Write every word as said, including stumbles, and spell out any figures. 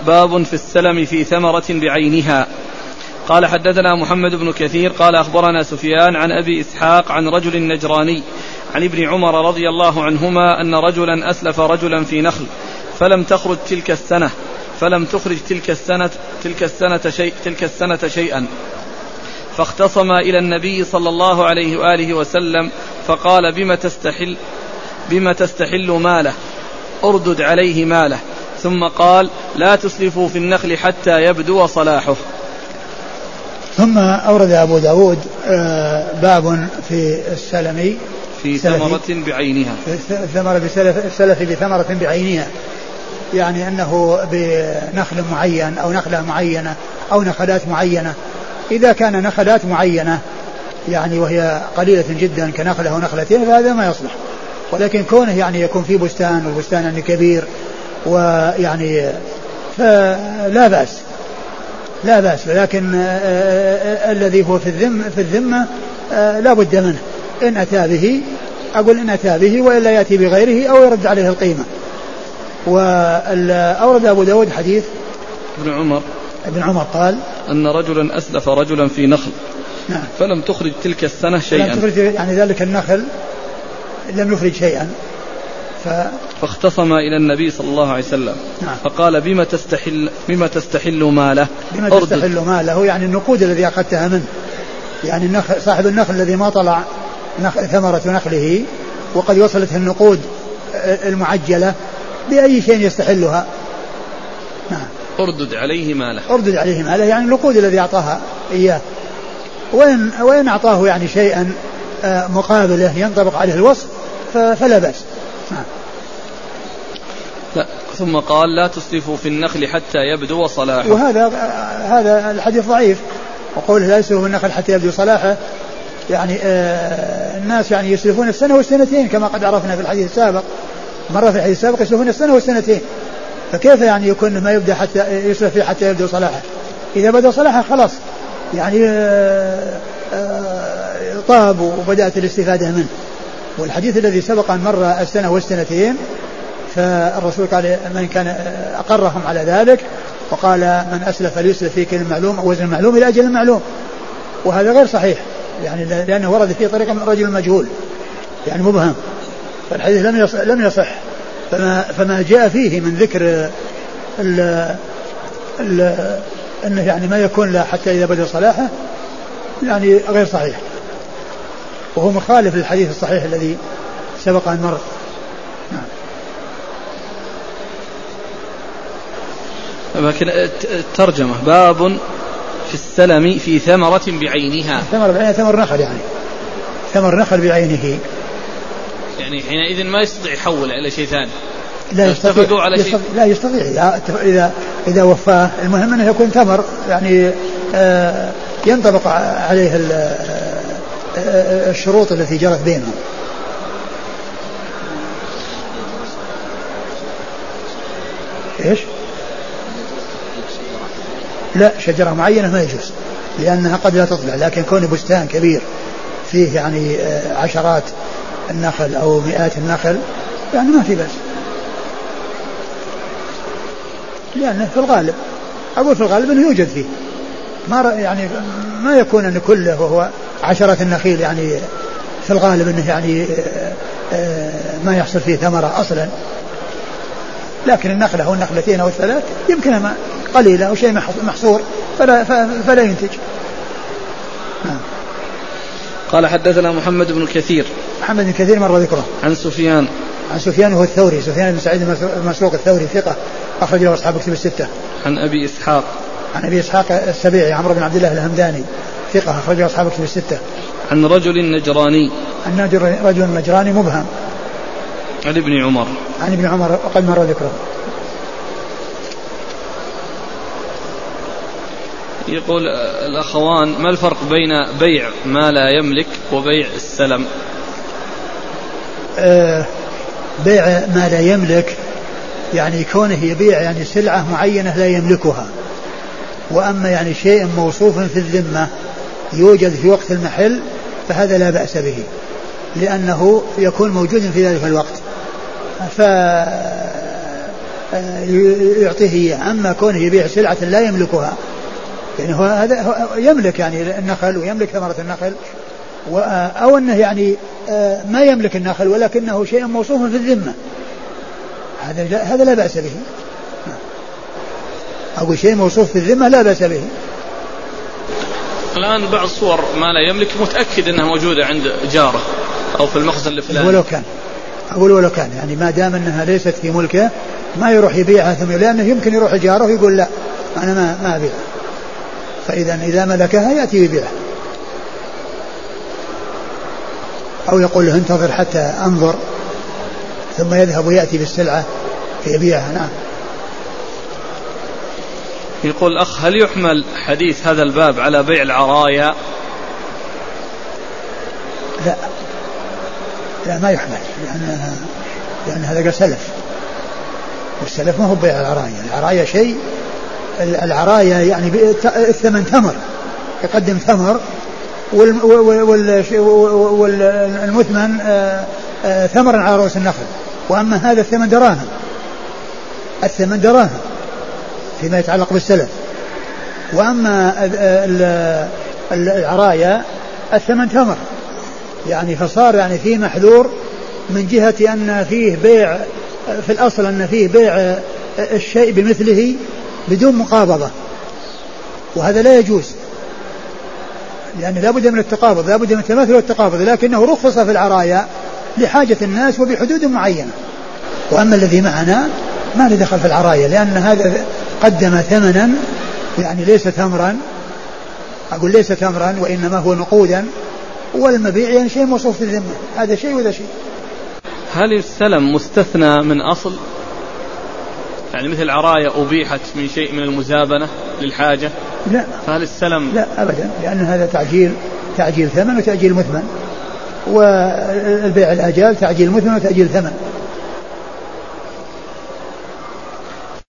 باب في السلم في ثمرة بعينها. قال حدثنا محمد بن كثير قال أخبرنا سفيان عن أبي إسحاق عن رجل نجراني عن ابن عمر رضي الله عنهما أن رجلا أسلف رجلا في نخل فلم تخرج تلك السنة فلم تخرج تلك السنة تلك السنة شيء تلك السنة شيئا فاختصما إلى النبي صلى الله عليه وآله وسلم فقال بما تستحل بما تستحل ماله أردد عليه ماله ثم قال لا تسلفوا في النخل حتى يبدو صلاحه. ثم أورد أبو داود باب في السلم في ثمرة بعينها ثمرة السلف بثمرة بعينها، يعني أنه بنخل معين أو نخلة معينة أو نخلات معينة. إذا كان نخلات معينة يعني وهي قليلة جدا كنخلة أو نخلتين فهذا ما يصلح، ولكن كونه يعني يكون في بستان والبستان يعني كبير ويعني فلا بأس لا بأس، لكن الذي هو في الذم في الذمة لا بد منه إن أتى به أقول إن أتى به وإلا يأتي بغيره أو يرد عليه القيمة. وأورد أبو داود حديث ابن عمر ابن عمر قال أن رجلا أسلف رجلا في نخل نعم فلم تخرج تلك السنة شيئا يعني ذلك النخل لم يخرج شيئا ف... فاختصم إلى النبي صلى الله عليه وسلم نعم. فقال بما تستحل بما تستحل ماله بما تستحل ماله يعني النقود الذي أخذتها منه، يعني النخل صاحب النخل الذي ما طلع نخل ثمرة نخله وقد وصلت النقود المعجلة بأي شيء يستحلها نعم أردد عليه ماله أردد عليه ماله يعني النقود الذي أعطاها إياه، وإن, وإن أعطاه يعني شيئا مقابله ينطبق عليه الوصف فلا بأس نعم. لا ثم قال لا تسلفوا في النخل حتى يبدو صلاحه، وهذا هذا الحديث ضعيف، وقوله لا يسلفوا في النخل حتى يبدو صلاحه يعني آه الناس يعني يسلفون السنة والسنتين كما قد عرفنا في الحديث السابق، مرة في الحديث السابق يسلفون السنة والسنتين، فكيف يعني يكون ما يبدأ حتى يسلف فيه حتى يبدو صلاحه؟ إذا بدأ صلاحه خلاص يعني آه آه طاب وبدأت الاستفادة منه. والحديث الذي سبق أن مر السنة والسنتين فالرسول قال من كان أقرهم على ذلك وقال من أسلف فليسلف في كل معلوم أو وزن معلوم إلى أجل معلوم، وهذا غير صحيح يعني لأنه ورد فيه طريقة من رجل مجهول يعني مبهم، فالحديث لم يصح, لم يصح فما, فما جاء فيه من ذكر ال ال أنه يعني ما يكون لا حتى إذا بدأ صلاحه يعني غير صحيح، وهو مخالف للحديث الصحيح الذي سبق أن مر نعم. لكن الترجمة باب في السلم في ثمرة بعينها، ثمر بعينها ثمر نخل يعني ثمر نخل بعينه يعني حينئذ ما يستطيع يحول إلى شيء ثاني لا يستطيع, على يستطيع شيء؟ لا يستطيع إذا إذا وفاه، المهم أنه يكون ثمر يعني آه ينطبق عليه الشروط التي جرت بينهم. إيش؟ لا شجرة معينة ما يجوز لأنها قد لا تطلع، لكن كون بستان كبير فيه يعني عشرات النخل أو مئات النخل يعني ما في بس، لأنه في الغالب أقول في الغالب أنه يوجد فيه ما يعني ما يكون أن كله وهو عشرات النخيل يعني في الغالب أنه يعني ما يحصل فيه ثمرة أصلا، لكن النخلة أو النخلتين أو الثلاث يمكنها قليلة أو شيء محصور فلا, فلا ينتج نعم. قال حدثنا محمد بن كثير محمد بن كثير مر ذكره عن سفيان عن سفيان هو الثوري سفيان بن سعيد المسروق الثوري ثقة أخرج له أصحاب كتب الستة. عن أبي إسحاق عن أبي إسحاق السبيعي عمرو بن عبد الله الهمداني ثقة أخرج له أصحاب كتب الستة. عن رجل نجراني عن رجل نجراني مبهم عن ابن عمر عن ابن عمر وقد مر ذكره. يقول الأخوان ما الفرق بين بيع ما لا يملك وبيع السلم؟ آه بيع ما لا يملك يعني كونه يبيع يعني سلعة معينة لا يملكها، وأما يعني شيء موصوف في الذمة يوجد في وقت المحل فهذا لا بأس به لأنه يكون موجود في ذلك الوقت. يعطيه إياه. أما كونه يبيع سلعة لا يملكها يعني هو هذا يملك يعني النخل ويملك ثمرة النخل أو أنه يعني ما يملك النخل ولكنه شيء موصوف في الذمة هذا هذا لا بأس به. أو شيء موصوف في الذمة لا بأس به. الآن بعض صور ما لا يملك متأكد أنها موجودة عند جاره أو في المخزن الفلاني ولو كان أقول ولو كان يعني ما دام أنها ليست في ملكه ما يروح يبيعها ثم لأنه يمكن يروح جاره ويقول لا أنا ما ما أبيع. فإذا إذا ملكها يأتي يبيعها أو يقول له انتظر حتى أنظر ثم يذهب ويأتي بالسلعة فيبيعها. نعم. يقول الأخ هل يحمل حديث هذا الباب على بيع العرايا؟ لا لا ما يحمل لأن, لأن هذا سلف والسلف ما هو بيع العرايا. العرايا شيء العرايا يعني الثمن تمر يقدم ثمر والمثمن ثمرا على رؤوس النخل. وأما هذا الثمن دراهم الثمن دراهم فيما يتعلق بالسلف. وأما العرايا الثمن تمر يعني فصار يعني فيه محذور من جهة أن فيه بيع في الأصل أن فيه بيع الشيء بمثله بدون مقابضة وهذا لا يجوز لأن لا بد من التقابض لا بد من التماثل والتقابض لكنه رخص في العرايا لحاجة الناس وبحدود معينة. وأما الذي معنا ما ندخل في العرايا لأن هذا قدم ثمنا يعني ليس تمرا أقول ليس تمرا وإنما هو نقودا والمبيع يعني شيء موصوف في الذمة هذا شيء وذا شيء. هل السلم مستثنى من أصل يعني مثل عرايا أبيحت من شيء من المزابنة للحاجة؟ لا. فهل السلم لا أبدا لأن هذا تعجيل تعجيل ثمن وتعجيل مثمن والبيع الآجال تعجيل مثمن وتعجيل ثمن.